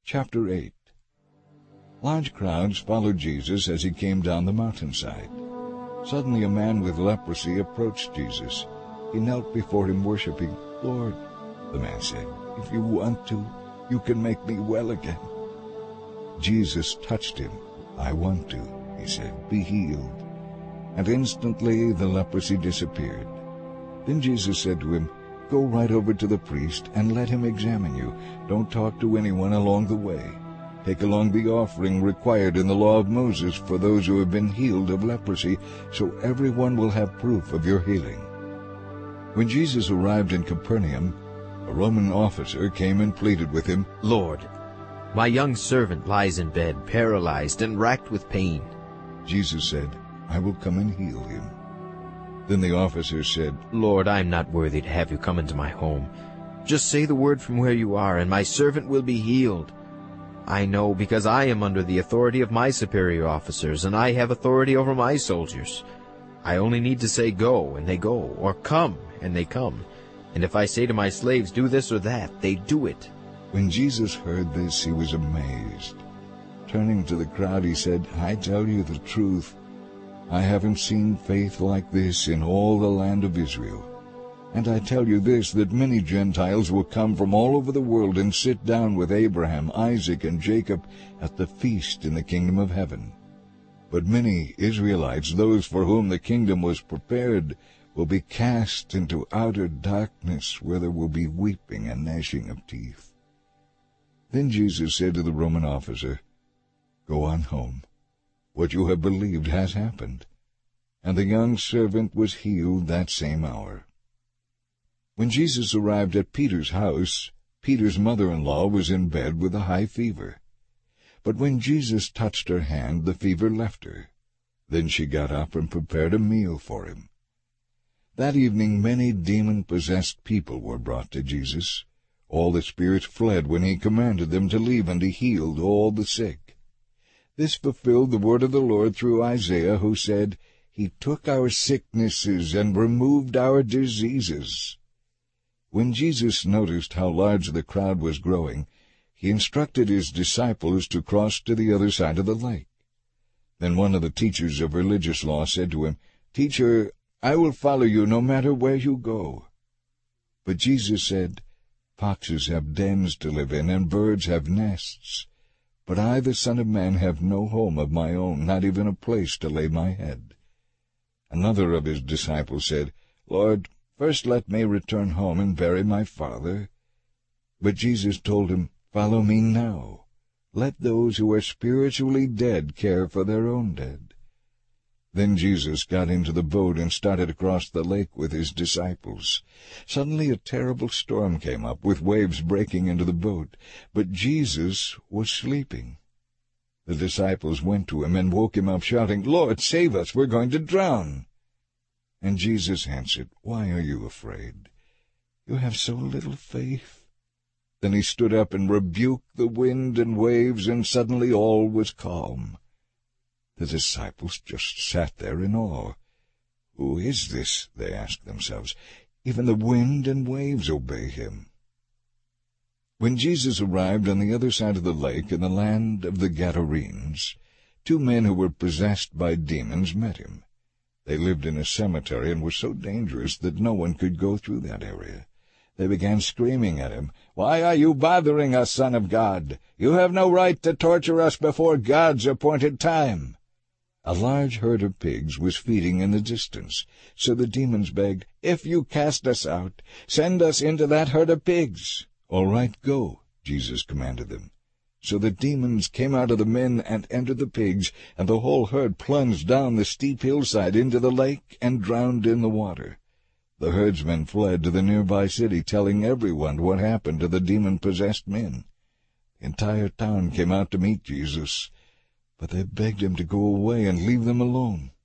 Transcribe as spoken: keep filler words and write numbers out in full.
Chapter eight. Large crowds followed Jesus as he came down the mountainside. Suddenly a man with leprosy approached Jesus. He knelt before him, worshiping. "Lord," the man said, "if you want to, you can make me well again." Jesus touched him. "I want to," he said. "Be healed." And instantly the leprosy disappeared. Then Jesus said to him, "Go right over to the priest and let him examine you. Don't talk to anyone along the way. Take along the offering required in the law of Moses for those who have been healed of leprosy, so everyone will have proof of your healing." When Jesus arrived in Capernaum, a Roman officer came and pleaded with him, "Lord, my young servant lies in bed, paralyzed and racked with pain." Jesus said, "I will come and heal him." Then the officer said, "Lord, I am not worthy to have you come into my home. Just say the word from where you are, and my servant will be healed. I know because I am under the authority of my superior officers, and I have authority over my soldiers. I only need to say go, and they go, or come, and they come. And if I say to my slaves, do this or that, they do it." When Jesus heard this, he was amazed. Turning to the crowd, he said, "I tell you the truth. I haven't seen faith like this in all the land of Israel. And I tell you this, that many Gentiles will come from all over the world and sit down with Abraham, Isaac, and Jacob at the feast in the kingdom of heaven. But many Israelites, those for whom the kingdom was prepared, will be cast into outer darkness, where there will be weeping and gnashing of teeth." Then Jesus said to the Roman officer, "Go on home. What you have believed has happened." And the young servant was healed that same hour. When Jesus arrived at Peter's house, Peter's mother-in-law was in bed with a high fever. But when Jesus touched her hand, the fever left her. Then she got up and prepared a meal for him. That evening many demon-possessed people were brought to Jesus. All the spirits fled when he commanded them to leave, and he healed all the sick. This fulfilled the word of the Lord through Isaiah, who said, "He took our sicknesses and removed our diseases." When Jesus noticed how large the crowd was growing, he instructed his disciples to cross to the other side of the lake. Then one of the teachers of religious law said to him, "Teacher, I will follow you no matter where you go." But Jesus said, "Foxes have dens to live in, and birds have nests. But I, the Son of Man, have no home of my own, not even a place to lay my head." Another of his disciples said, "Lord, first let me return home and bury my father." But Jesus told him, "Follow me now. Let those who are spiritually dead care for their own dead." Then Jesus got into the boat and started across the lake with his disciples. Suddenly a terrible storm came up, with waves breaking into the boat, but Jesus was sleeping. The disciples went to him and woke him up, shouting, "Lord, save us, we're going to drown." And Jesus answered, "Why are you afraid? You have so little faith." Then he stood up and rebuked the wind and waves, and suddenly all was calm. The disciples just sat there in awe. "Who is this?" they asked themselves. "Even the wind and waves obey him." When Jesus arrived on the other side of the lake in the land of the Gadarenes, two men who were possessed by demons met him. They lived in a cemetery and were so dangerous that no one could go through that area. They began screaming at him, "Why are you bothering us, Son of God? You have no right to torture us before God's appointed time." A large herd of pigs was feeding in the distance, so the demons begged, "If you cast us out, send us into that herd of pigs." "All right, go," Jesus commanded them. So the demons came out of the men and entered the pigs, and the whole herd plunged down the steep hillside into the lake and drowned in the water. The herdsmen fled to the nearby city, telling everyone what happened to the demon-possessed men. The entire town came out to meet Jesus, but they begged him to go away and leave them alone.